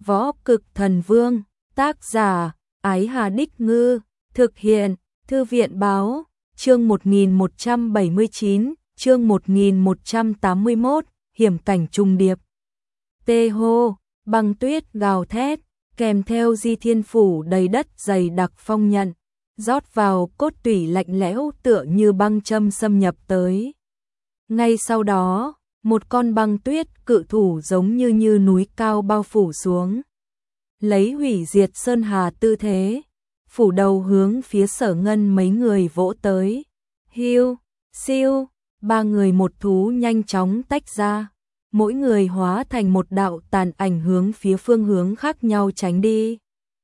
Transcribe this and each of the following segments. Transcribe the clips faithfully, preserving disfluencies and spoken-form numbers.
Võ Cực Thần Vương, tác giả, Ái Hà Đích Ngư, thực hiện, Thư viện Báo, chương một nghìn một trăm bảy mươi chín, chương một nghìn một trăm tám mươi mốt, hiểm cảnh trùng điệp. Tê hô, băng tuyết gào thét, kèm theo di thiên phủ đầy đất dày đặc phong nhận, rót vào cốt tủy lạnh lẽo tựa như băng châm xâm nhập tới. Ngay sau đó, một con băng tuyết cự thủ giống như như núi cao bao phủ xuống. Lấy hủy diệt sơn hà tư thế, phủ đầu hướng phía Sở Ngân mấy người vỗ tới. Hiu, siêu, ba người một thú nhanh chóng tách ra, mỗi người hóa thành một đạo tàn ảnh hướng phía phương hướng khác nhau tránh đi.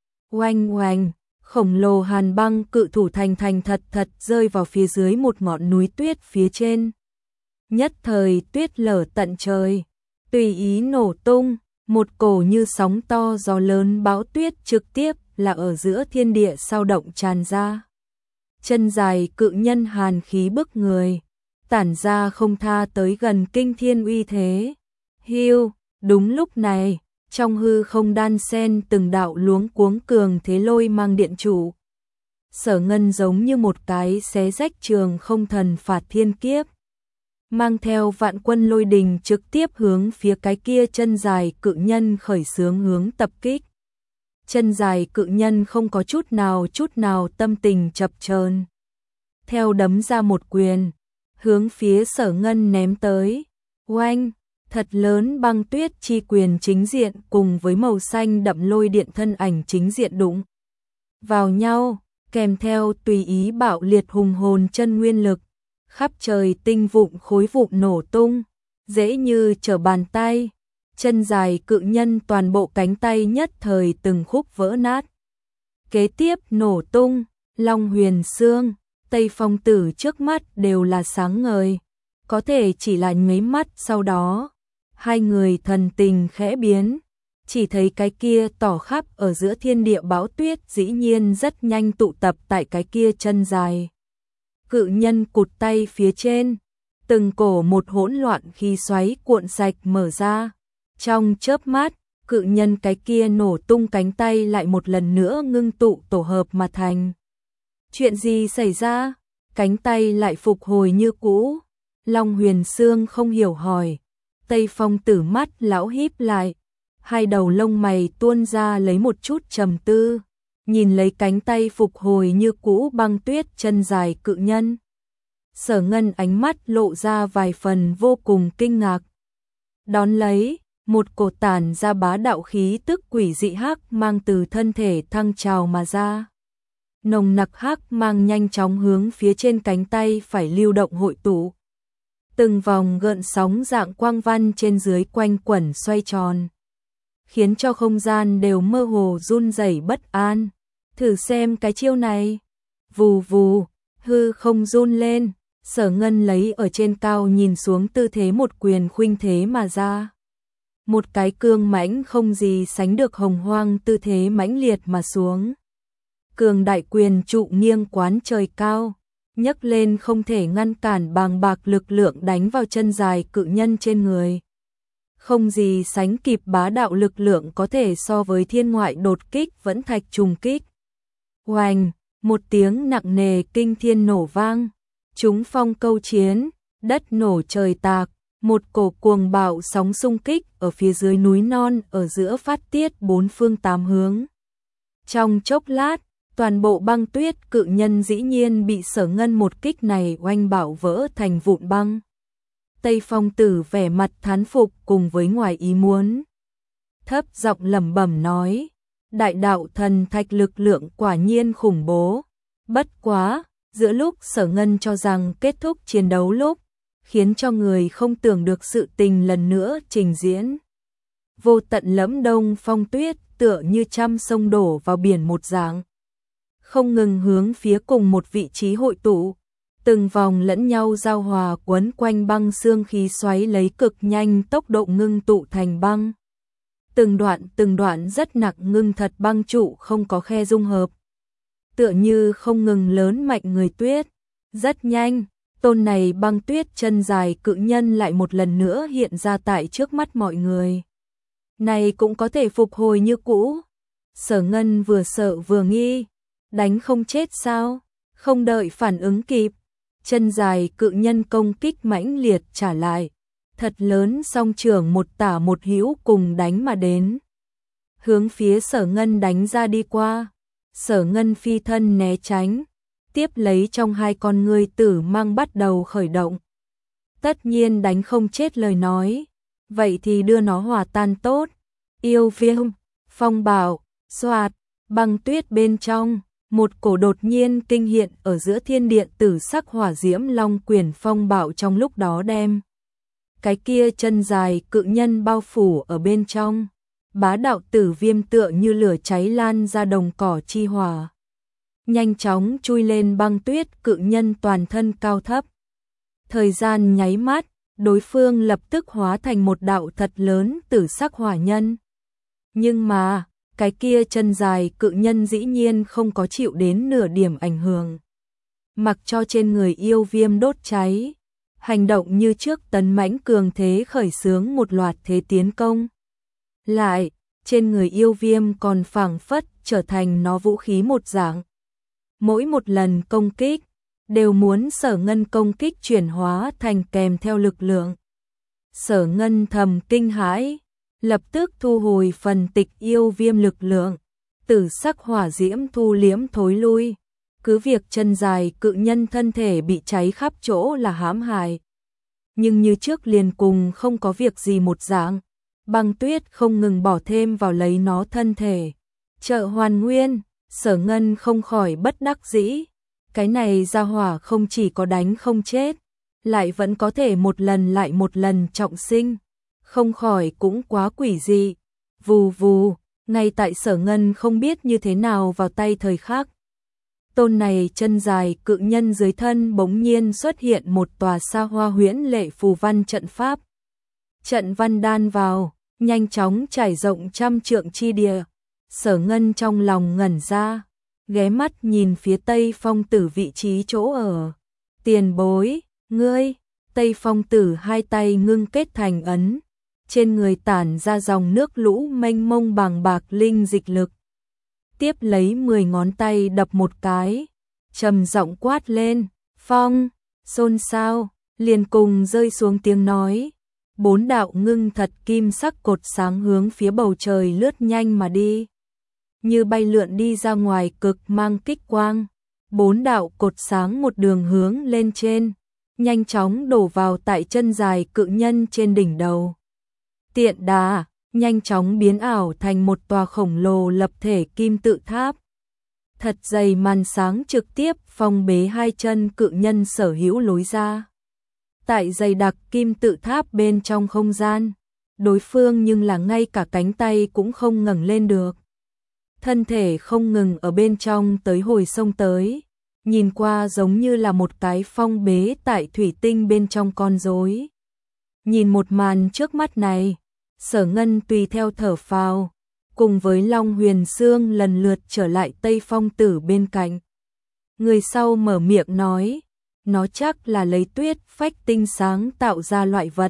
Oanh oanh, khổng lồ hàn băng cự thủ thành thành thật thật rơi vào phía dưới một ngọn núi tuyết phía trên. Nhất thời tuyết lở tận trời, tùy ý nổ tung, một cổ như sóng to gió lớn bão tuyết trực tiếp là ở giữa thiên địa sao động tràn ra. Chân dài cự nhân hàn khí bức người, tản ra không tha tới gần kinh thiên uy thế. Hiu, đúng lúc này, trong hư không đan sen từng đạo luống cuống cường thế lôi mang điện chủ. Sở Ngân giống như một cái xé rách trường không thần phạt thiên kiếp, mang theo vạn quân lôi đình trực tiếp hướng phía cái kia chân dài cự nhân khởi xướng hướng tập kích. Chân dài cự nhân không có chút nào chút nào tâm tình chập chờn, theo đấm ra một quyền, hướng phía Sở Ngân ném tới. Oanh, thật lớn băng tuyết chi quyền chính diện cùng với màu xanh đậm lôi điện thân ảnh chính diện đụng vào nhau, kèm theo tùy ý bạo liệt hùng hồn chân nguyên lực, khắp trời tinh vụn khối vụn nổ tung, dễ như trở bàn tay. Chân dài cự nhân toàn bộ cánh tay nhất thời từng khúc vỡ nát. Kế tiếp nổ tung, Long Huyền Xương, Tây Phong Tử trước mắt đều là sáng ngời, có thể chỉ là nháy mắt sau đó, hai người thần tình khẽ biến, chỉ thấy cái kia tỏ khắp ở giữa thiên địa bão tuyết dĩ nhiên rất nhanh tụ tập tại cái kia chân dài cự nhân cụt tay phía trên, từng cổ một hỗn loạn khí xoáy cuộn sạch mở ra. Trong chớp mắt, cự nhân cái kia nổ tung cánh tay lại một lần nữa ngưng tụ tổ hợp mà thành. Chuyện gì xảy ra? Cánh tay lại phục hồi như cũ. Long Huyền Xương không hiểu hỏi. Tây Phong Tử mắt lão híp lại, hai đầu lông mày tuôn ra lấy một chút trầm tư, nhìn lấy cánh tay phục hồi như cũ băng tuyết chân dài cự nhân. Sở Ngân ánh mắt lộ ra vài phần vô cùng kinh ngạc. Đón lấy, một cột tản ra bá đạo khí tức quỷ dị hắc mang từ thân thể thăng trào mà ra. Nồng nặc hắc mang nhanh chóng hướng phía trên cánh tay phải lưu động hội tụ. Từng vòng gợn sóng dạng quang văn trên dưới quanh quẩn xoay tròn, khiến cho không gian đều mơ hồ run rẩy bất an. Thử xem cái chiêu này. Vù vù, hư không run lên, Sở Ngân lấy ở trên cao nhìn xuống tư thế một quyền khuynh thế mà ra. Một cái cương mãnh không gì sánh được hồng hoang tư thế mãnh liệt mà xuống. Cường đại quyền trụ nghiêng quán trời cao, nhấc lên không thể ngăn cản bàng bạc lực lượng đánh vào chân dài cự nhân trên người. Không gì sánh kịp bá đạo lực lượng có thể so với thiên ngoại đột kích vẫn thạch trùng kích. Oanh, một tiếng nặng nề kinh thiên nổ vang, chúng phong câu chiến, đất nổ trời tạc. Một cổ cuồng bạo sóng xung kích ở phía dưới núi non ở giữa phát tiết bốn phương tám hướng. Trong chốc lát, toàn bộ băng tuyết cự nhân dĩ nhiên bị Sở Ngân một kích này oanh bạo vỡ thành vụn băng. Tây Phong Tử vẻ mặt thán phục cùng với ngoài ý muốn, thấp giọng lẩm bẩm nói, đại đạo thần thạch lực lượng quả nhiên khủng bố. Bất quá, giữa lúc Sở Ngân cho rằng kết thúc chiến đấu lúc, khiến cho người không tưởng được sự tình lần nữa trình diễn. Vô tận lẫm đông phong tuyết tựa như trăm sông đổ vào biển một dạng, không ngừng hướng phía cùng một vị trí hội tụ, từng vòng lẫn nhau giao hòa quấn quanh băng xương khí xoáy lấy cực nhanh tốc độ ngưng tụ thành băng. Từng đoạn từng đoạn rất nặng ngưng thật băng trụ không có khe dung hợp, tựa như không ngừng lớn mạnh người tuyết. Rất nhanh, tôn này băng tuyết chân dài cự nhân lại một lần nữa hiện ra tại trước mắt mọi người. này cũng có thể phục hồi như cũ. Sở Ngân vừa sợ vừa nghi, đánh không chết sao? Không đợi phản ứng kịp, chân dài cự nhân công kích mãnh liệt trả lại, thật lớn song trưởng một tả một hữu cùng đánh mà đến. Hướng phía Sở Ngân đánh ra đi qua, Sở Ngân phi thân né tránh, tiếp lấy trong hai con ngươi tử mang bắt đầu khởi động. Tất nhiên đánh không chết lời nói, vậy thì đưa nó hòa tan tốt. Yêu viêm, phong bạo, xoạt, băng tuyết bên trong, một cổ đột nhiên kinh hiện ở giữa thiên điện tử sắc hỏa diễm long quyền phong bạo trong lúc đó đem. Cái kia chân dài cự nhân bao phủ ở bên trong, bá đạo tử viêm tựa như lửa cháy lan ra đồng cỏ chi hỏa. Nhanh chóng chui lên băng tuyết cự nhân toàn thân cao thấp. Thời gian nháy mắt, đối phương lập tức hóa thành một đạo thật lớn tử sắc hỏa nhân. Nhưng mà, cái kia chân dài cự nhân dĩ nhiên không có chịu đến nửa điểm ảnh hưởng. Mặc cho trên người yêu viêm đốt cháy, hành động như trước tấn mãnh cường thế khởi xướng một loạt thế tiến công. Lại, trên người yêu viêm còn phảng phất trở thành nó vũ khí một dạng. Mỗi một lần công kích, đều muốn Sở Ngân công kích chuyển hóa thành kèm theo lực lượng. Sở Ngân thầm kinh hãi, lập tức thu hồi phần tịch yêu viêm lực lượng, tử sắc hỏa diễm thu liếm thối lui. Cứ việc chân dài cự nhân thân thể bị cháy khắp chỗ là hãm hại, nhưng như trước liền cùng không có việc gì một dạng. Băng tuyết không ngừng bỏ thêm vào lấy nó thân thể. Trợ hoàn nguyên, Sở Ngân không khỏi bất đắc dĩ. Cái này ra hỏa không chỉ có đánh không chết, lại vẫn có thể một lần lại một lần trọng sinh. Không khỏi cũng quá quỷ dị. Vù vù, ngay tại Sở Ngân không biết như thế nào vào tay thời khắc. Tôn này chân dài cự nhân dưới thân bỗng nhiên xuất hiện một tòa xa hoa huyễn lệ phù văn trận pháp. Trận văn đan vào, nhanh chóng trải rộng trăm trượng chi địa. Sở Ngân trong lòng ngẩn ra, ghé mắt nhìn phía Tây Phong Tử vị trí chỗ ở. Tiền bối, ngươi, Tây Phong Tử hai tay ngưng kết thành ấn, trên người tản ra dòng nước lũ mênh mông bằng bạc linh dịch lực. Tiếp lấy mười ngón tay đập một cái, trầm giọng quát lên, phong, xôn xao, liền cùng rơi xuống tiếng nói. Bốn đạo ngưng thật kim sắc cột sáng hướng phía bầu trời lướt nhanh mà đi. Như bay lượn đi ra ngoài cực mang kích quang. Bốn đạo cột sáng một đường hướng lên trên, nhanh chóng đổ vào tại chân dài cự nhân trên đỉnh đầu. Tiện đà, nhanh chóng biến ảo thành một tòa khổng lồ lập thể kim tự tháp. Thật dày màn sáng trực tiếp phong bế hai chân cự nhân sở hữu lối ra. Tại dày đặc kim tự tháp bên trong không gian, đối phương nhưng là ngay cả cánh tay cũng không ngẩng lên được. Thân thể không ngừng ở bên trong tới hồi sông tới, nhìn qua giống như là một cái phong bế tại thủy tinh bên trong con rối. Nhìn một màn trước mắt này, Sở Ngân tùy theo thở phào, cùng với Long Huyền Sương lần lượt trở lại Tây Phong Tử bên cạnh. Người sau mở miệng nói, nó chắc là lấy tuyết phách tinh sáng tạo ra loại vật.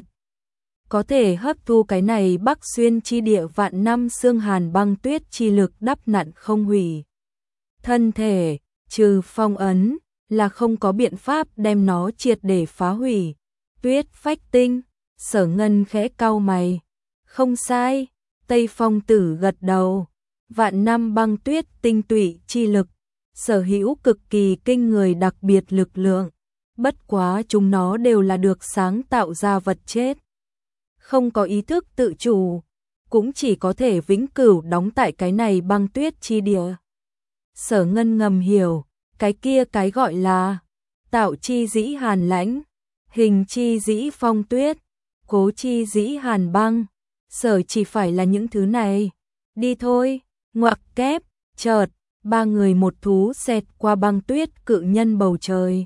Có thể hấp thu cái này Bắc Xuyên chi địa vạn năm xương hàn băng tuyết chi lực đắp nặn không hủy. Thân thể, trừ phong ấn, là không có biện pháp đem nó triệt để phá hủy. Tuyết phách tinh, Sở Ngân khẽ cau mày. Không sai, Tây Phong Tử gật đầu. Vạn năm băng tuyết tinh tụy chi lực, sở hữu cực kỳ kinh người đặc biệt lực lượng. Bất quá chúng nó đều là được sáng tạo ra vật chết. Không có ý thức tự chủ, cũng chỉ có thể vĩnh cửu đóng tại cái này băng tuyết chi địa. Sở Ngân ngầm hiểu, cái kia cái gọi là tạo chi dĩ hàn lãnh, hình chi dĩ phong tuyết, cố chi dĩ hàn băng. Sở chỉ phải là những thứ này. Đi thôi, ngoặc kép, chợt, ba người một thú xẹt qua băng tuyết cự nhân bầu trời.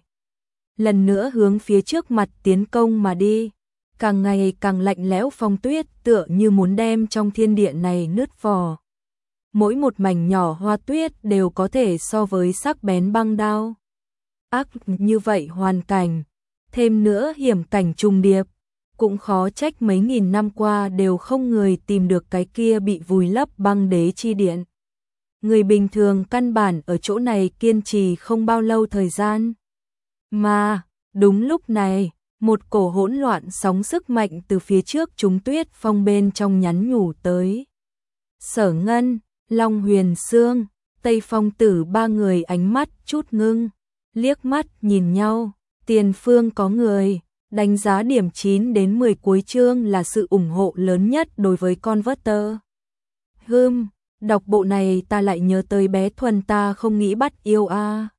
Lần nữa hướng phía trước mặt tiến công mà đi. Càng ngày càng lạnh lẽo phong tuyết tựa như muốn đem trong thiên địa này nứt vỏ. Mỗi một mảnh nhỏ hoa tuyết đều có thể so với sắc bén băng đao. Ác như vậy hoàn cảnh, thêm nữa hiểm cảnh trùng điệp. cũng khó trách mấy nghìn năm qua đều không người tìm được cái kia bị vùi lấp băng đế chi điện. Người bình thường căn bản ở chỗ này kiên trì không bao lâu thời gian. Mà, đúng lúc này, một cổ hỗn loạn sóng sức mạnh từ phía trước chúng tuyết phong bên trong nhắn nhủ tới. Sở Ngân, Long Huyền Sương, Tây Phong Tử ba người ánh mắt chút ngưng, liếc mắt nhìn nhau, tiền phương có người, đánh giá điểm chín đến mười cuối chương là sự ủng hộ lớn nhất đối với Converter. Hừm, đọc bộ này ta lại nhớ tới bé Thuần ta không nghĩ bắt yêu a. À.